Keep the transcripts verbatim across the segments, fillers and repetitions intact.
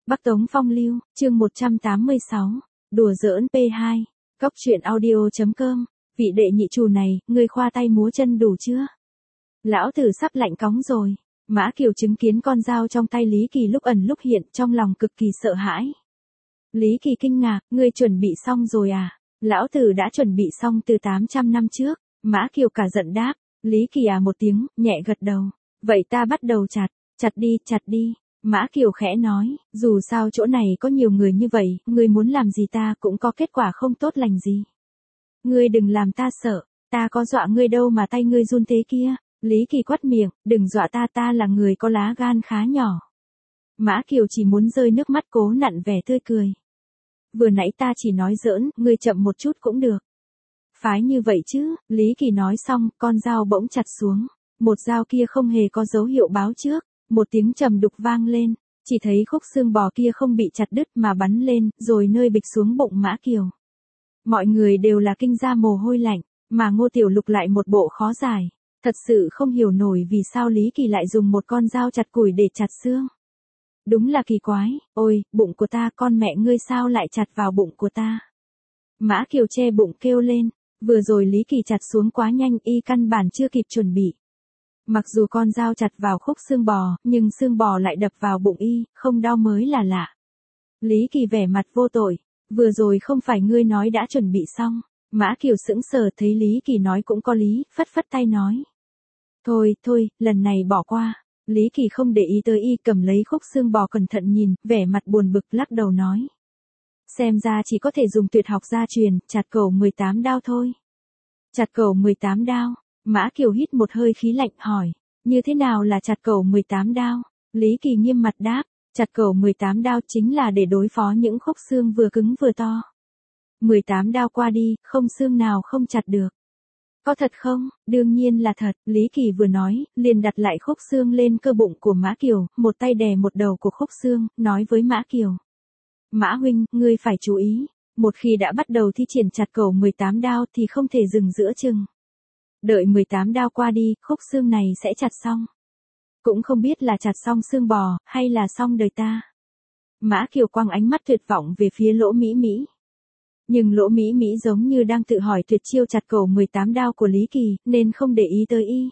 Bắc Tống Phong Lưu, chương một trăm tám mươi sáu, đùa giỡn pê hai, Cóc truyện audio.com, vị đệ nhị chủ này, ngươi khoa tay múa chân đủ chưa? Lão tử sắp lạnh cóng rồi. Mã Kiều chứng kiến con dao trong tay Lý Kỳ lúc ẩn lúc hiện, trong lòng cực kỳ sợ hãi. Lý Kỳ kinh ngạc, ngươi chuẩn bị xong rồi à? Lão tử đã chuẩn bị xong từ tám trăm năm trước. Mã Kiều cả giận đáp, Lý Kỳ à một tiếng, nhẹ gật đầu. Vậy ta bắt đầu chặt, chặt đi, chặt đi. Mã Kiều khẽ nói, dù sao chỗ này có nhiều người như vậy, ngươi muốn làm gì ta cũng có kết quả không tốt lành gì. Ngươi đừng làm ta sợ, ta có dọa ngươi đâu mà tay ngươi run thế kia. Lý Kỳ quát miệng, đừng dọa ta, ta là người có lá gan khá nhỏ. Mã Kiều chỉ muốn rơi nước mắt cố nặn vẻ tươi cười. Vừa nãy ta chỉ nói giỡn, ngươi chậm một chút cũng được. Phái như vậy chứ, Lý Kỳ nói xong, con dao bỗng chặt xuống. Một dao kia không hề có dấu hiệu báo trước, một tiếng trầm đục vang lên, chỉ thấy khúc xương bò kia không bị chặt đứt mà bắn lên, rồi nơi bịch xuống bụng Mã Kiều. Mọi người đều là kinh ra mồ hôi lạnh, mà Ngô Tiểu Lục lại một bộ khó giải. Thật sự không hiểu nổi vì sao Lý Kỳ lại dùng một con dao chặt củi để chặt xương. Đúng là kỳ quái, ôi, bụng của ta, con mẹ ngươi sao lại chặt vào bụng của ta. Mã Kiều che bụng kêu lên, vừa rồi Lý Kỳ chặt xuống quá nhanh, y căn bản chưa kịp chuẩn bị. Mặc dù con dao chặt vào khúc xương bò, nhưng xương bò lại đập vào bụng y, không đau mới là lạ. Lý Kỳ vẻ mặt vô tội, vừa rồi không phải ngươi nói đã chuẩn bị xong. Mã Kiều sững sờ thấy Lý Kỳ nói cũng có lý, phất phất tay nói. Thôi, thôi, lần này bỏ qua. Lý Kỳ không để ý tới y, cầm lấy khúc xương bò cẩn thận nhìn, vẻ mặt buồn bực lắc đầu nói. Xem ra chỉ có thể dùng tuyệt học gia truyền, chặt cẩu mười tám đao thôi. Chặt cẩu mười tám đao, Mã Kiều hít một hơi khí lạnh hỏi, như thế nào là chặt cẩu mười tám đao? Lý Kỳ nghiêm mặt đáp, chặt cẩu mười tám đao chính là để đối phó những khúc xương vừa cứng vừa to. mười tám đao qua đi, không xương nào không chặt được. Có thật không? Đương nhiên là thật, Lý Kỳ vừa nói, liền đặt lại khúc xương lên cơ bụng của Mã Kiều, một tay đè một đầu của khúc xương, nói với Mã Kiều. Mã huynh, ngươi phải chú ý, một khi đã bắt đầu thi triển chặt cẩu mười tám đao thì không thể dừng giữa chừng. Đợi mười tám đao qua đi, khúc xương này sẽ chặt xong. Cũng không biết là chặt xong xương bò, hay là xong đời ta. Mã Kiều quăng ánh mắt tuyệt vọng về phía Lỗ Mỹ Mỹ. Nhưng Lỗ Mỹ Mỹ giống như đang tự hỏi tuyệt chiêu chặt cẩu mười tám đao của Lý Kỳ, nên không để ý tới y.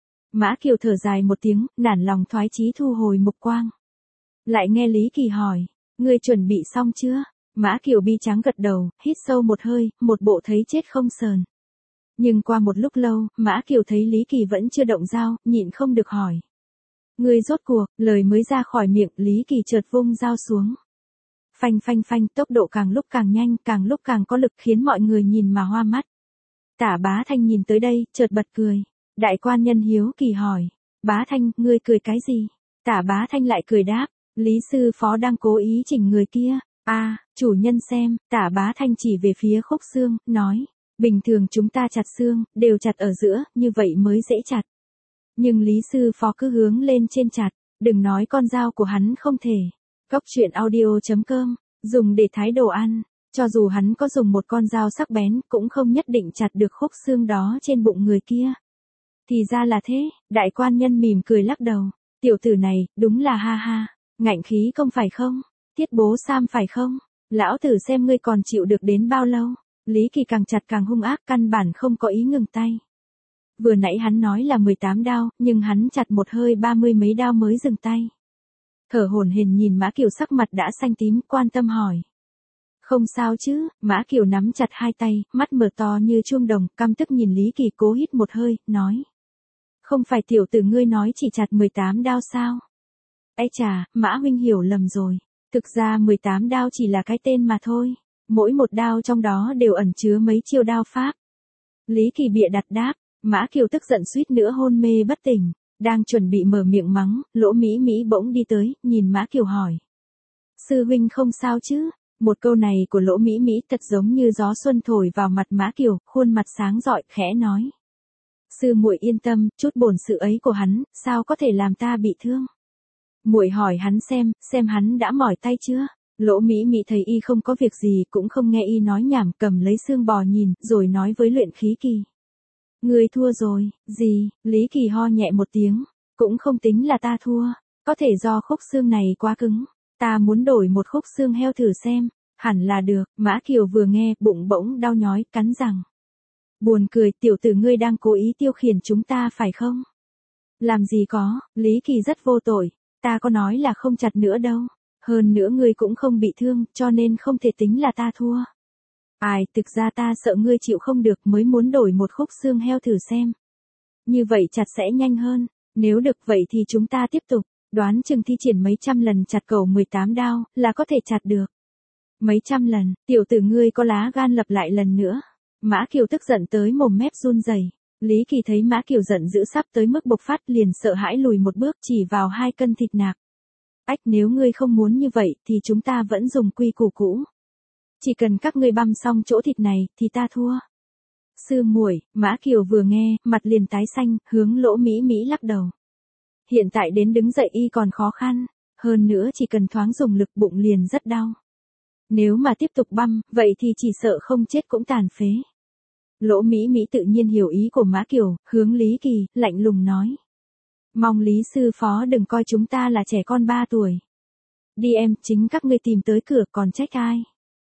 Mã Kiều thở dài một tiếng, nản lòng thoái chí thu hồi mục quang. Lại nghe Lý Kỳ hỏi, ngươi chuẩn bị xong chưa? Mã Kiều bi tráng gật đầu, hít sâu một hơi, một bộ thấy chết không sờn. Nhưng qua một lúc lâu, Mã Kiều thấy Lý Kỳ vẫn chưa động dao, nhịn không được hỏi. Ngươi rốt cuộc, lời mới ra khỏi miệng, Lý Kỳ chợt vung dao xuống. Phanh phanh phanh, tốc độ càng lúc càng nhanh, càng lúc càng có lực khiến mọi người nhìn mà hoa mắt. Tả Bá Thanh nhìn tới đây, chợt bật cười. Đại quan nhân hiếu kỳ hỏi, Bá Thanh, ngươi cười cái gì? Tả Bá Thanh lại cười đáp, Lý sư phó đang cố ý chỉnh người kia. A, à, chủ nhân xem, Tả Bá Thanh chỉ về phía khúc xương, nói, bình thường chúng ta chặt xương, đều chặt ở giữa, như vậy mới dễ chặt. Nhưng Lý sư phó cứ hướng lên trên chặt, đừng nói con dao của hắn không thể. Cóc truyện audio.com, dùng để thái đồ ăn, cho dù hắn có dùng một con dao sắc bén, cũng không nhất định chặt được khúc xương đó trên bụng người kia. Thì ra là thế, đại quan nhân mỉm cười lắc đầu, tiểu tử này, đúng là ha ha, ngạnh khí không phải không, Tiết Bố Sam phải không, lão tử xem ngươi còn chịu được đến bao lâu. Lý Kỳ càng chặt càng hung ác, căn bản không có ý ngừng tay. Vừa nãy hắn nói là mười tám đao, nhưng hắn chặt một hơi ba mươi mấy đao mới dừng tay. Thở hổn hển nhìn Mã Kiều sắc mặt đã xanh tím, quan tâm hỏi. Không sao chứ? Mã Kiều nắm chặt hai tay, mắt mở to như chuông đồng, căm tức nhìn Lý Kỳ cố hít một hơi, nói. Không phải tiểu tử ngươi nói chỉ chặt mười tám đao sao? Ây chà, Mã huynh hiểu lầm rồi. Thực ra mười tám đao chỉ là cái tên mà thôi. Mỗi một đao trong đó đều ẩn chứa mấy chiêu đao pháp. Lý Kỳ bịa đặt đáp, Mã Kiều tức giận suýt nữa hôn mê bất tỉnh. Đang chuẩn bị mở miệng mắng, Lỗ Mỹ Mỹ bỗng đi tới, nhìn Mã Kiều hỏi. Sư huynh không sao chứ? Một câu này của Lỗ Mỹ Mỹ thật giống như gió xuân thổi vào mặt Mã Kiều, khuôn mặt sáng rọi, khẽ nói. Sư muội yên tâm, chút bổn sự ấy của hắn, sao có thể làm ta bị thương? Muội hỏi hắn xem, xem hắn đã mỏi tay chưa? Lỗ Mỹ Mỹ thấy y không có việc gì, cũng không nghe y nói nhảm, cầm lấy xương bò nhìn, rồi nói với Luyện Khí Kỳ. Ngươi thua rồi. Gì? Lý Kỳ ho nhẹ một tiếng, cũng không tính là ta thua, có thể do khúc xương này quá cứng. Ta muốn đổi một khúc xương heo thử xem, hẳn là được, Mã Kiều vừa nghe, bụng bỗng đau nhói, cắn răng. Buồn cười, tiểu tử ngươi đang cố ý tiêu khiển chúng ta phải không? Làm gì có, Lý Kỳ rất vô tội, ta có nói là không chặt nữa đâu, hơn nữa ngươi cũng không bị thương, cho nên không thể tính là ta thua. Ai, thực ra ta sợ ngươi chịu không được mới muốn đổi một khúc xương heo thử xem. Như vậy chặt sẽ nhanh hơn, nếu được vậy thì chúng ta tiếp tục, đoán chừng thi triển mấy trăm lần chặt cầu mười tám đao, là có thể chặt được. Mấy trăm lần, tiểu tử ngươi có lá gan lặp lại lần nữa. Mã Kiều tức giận tới mồm mép run rẩy. Lý Kỳ thấy Mã Kiều giận dữ sắp tới mức bộc phát liền sợ hãi lùi một bước chỉ vào hai cân thịt nạc. Ách, nếu ngươi không muốn như vậy thì chúng ta vẫn dùng quy củ cũ. Chỉ cần các ngươi băm xong chỗ thịt này thì ta thua. Sư muội, Mã Kiều vừa nghe, mặt liền tái xanh, hướng Lỗ Mỹ Mỹ lắc đầu. Hiện tại đến đứng dậy y còn khó khăn, hơn nữa chỉ cần thoáng dùng lực bụng liền rất đau. Nếu mà tiếp tục băm, vậy thì chỉ sợ không chết cũng tàn phế. Lỗ Mỹ Mỹ tự nhiên hiểu ý của Mã Kiều, hướng Lý Kỳ, lạnh lùng nói. Mong Lý sư phó đừng coi chúng ta là trẻ con ba tuổi. Đi em, chính các ngươi tìm tới cửa còn trách ai.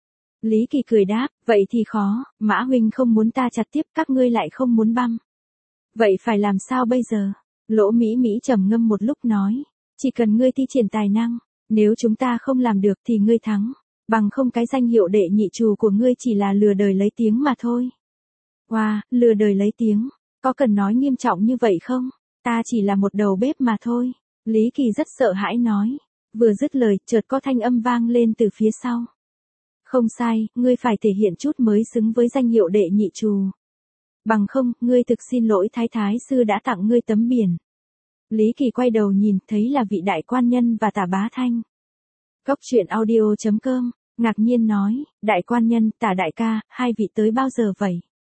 Lý Kỳ cười đáp, vậy thì khó, Mã huynh không muốn ta chặt tiếp, các ngươi lại không muốn băm. Vậy phải làm sao bây giờ? Lỗ Mỹ Mỹ trầm ngâm một lúc nói, chỉ cần ngươi thi triển tài năng, nếu chúng ta không làm được thì ngươi thắng, bằng không cái danh hiệu đệ nhị trù của ngươi chỉ là lừa đời lấy tiếng mà thôi. Wow, lừa đời lấy tiếng, có cần nói nghiêm trọng như vậy không? Ta chỉ là một đầu bếp mà thôi. Lý Kỳ rất sợ hãi nói, vừa dứt lời, chợt có thanh âm vang lên từ phía sau. Không sai, ngươi phải thể hiện chút mới xứng với danh hiệu đệ nhị trù. Bằng không, ngươi thực xin lỗi thái thái sư đã tặng ngươi tấm biển. Lý Kỳ quay đầu nhìn, thấy là vị đại quan nhân và Tả Bá Thanh. Cốc truyện audio chấm com, ngạc nhiên nói, đại quan nhân, Tả đại ca, hai vị tới bao giờ vậy?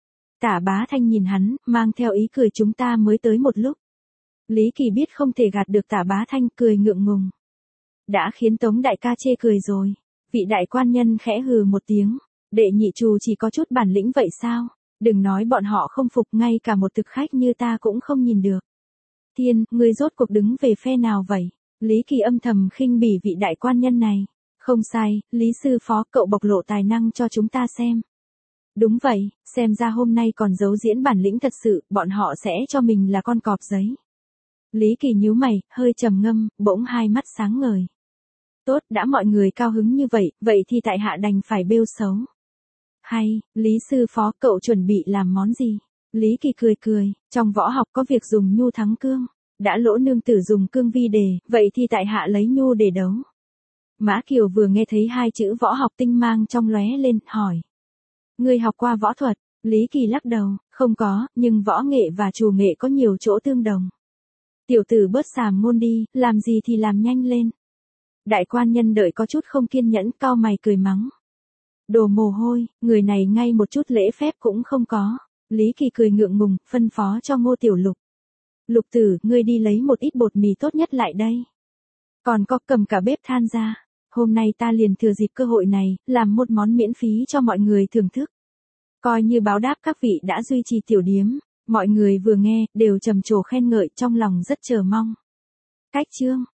Tả Bá Thanh nhìn hắn, mang theo ý cười chúng ta mới tới một lúc. Lý Kỳ biết không thể gạt được Tả Bá Thanh, cười ngượng ngùng. Đã khiến Tống đại ca chê cười rồi. Vị đại quan nhân khẽ hừ một tiếng, đệ nhị trù chỉ có chút bản lĩnh vậy sao? Đừng nói bọn họ không phục, ngay cả một thực khách như ta cũng không nhìn được. Thiên, ngươi rốt cuộc đứng về phe nào vậy? Lý Kỳ âm thầm khinh bỉ vị đại quan nhân này. Không sai, Lý sư phó, cậu bộc lộ tài năng cho chúng ta xem. Đúng vậy, xem ra hôm nay còn giấu diễn bản lĩnh thật sự, bọn họ sẽ cho mình là con cọp giấy. Lý Kỳ nhíu mày, hơi trầm ngâm, bỗng hai mắt sáng ngời. Tốt, đã mọi người cao hứng như vậy, vậy thì tại hạ đành phải bêu xấu. Hay, Lý sư phó, cậu chuẩn bị làm món gì? Lý Kỳ cười cười, trong võ học có việc dùng nhu thắng cương. Đã Lỗ nương tử dùng cương vi đề, vậy thì tại hạ lấy nhu để đấu. Mã Kiều vừa nghe thấy hai chữ võ học tinh mang trong lóe lên, hỏi. Ngươi học qua võ thuật? Lý Kỳ lắc đầu, không có, nhưng võ nghệ và trù nghệ có nhiều chỗ tương đồng. Tiểu tử bớt sàm ngôn đi, làm gì thì làm nhanh lên. Đại quan nhân đợi có chút không kiên nhẫn, cau mày cười mắng. Đồ mồ hôi, người này ngay một chút lễ phép cũng không có. Lý Kỳ cười ngượng ngùng, phân phó cho Ngô Tiểu Lục. Lục tử, ngươi đi lấy một ít bột mì tốt nhất lại đây. Còn có, cầm cả bếp than ra. Hôm nay ta liền thừa dịp cơ hội này, làm một món miễn phí cho mọi người thưởng thức. Coi như báo đáp các vị đã duy trì tiểu điếm. Mọi người vừa nghe, đều trầm trồ khen ngợi, trong lòng rất chờ mong. Cách chương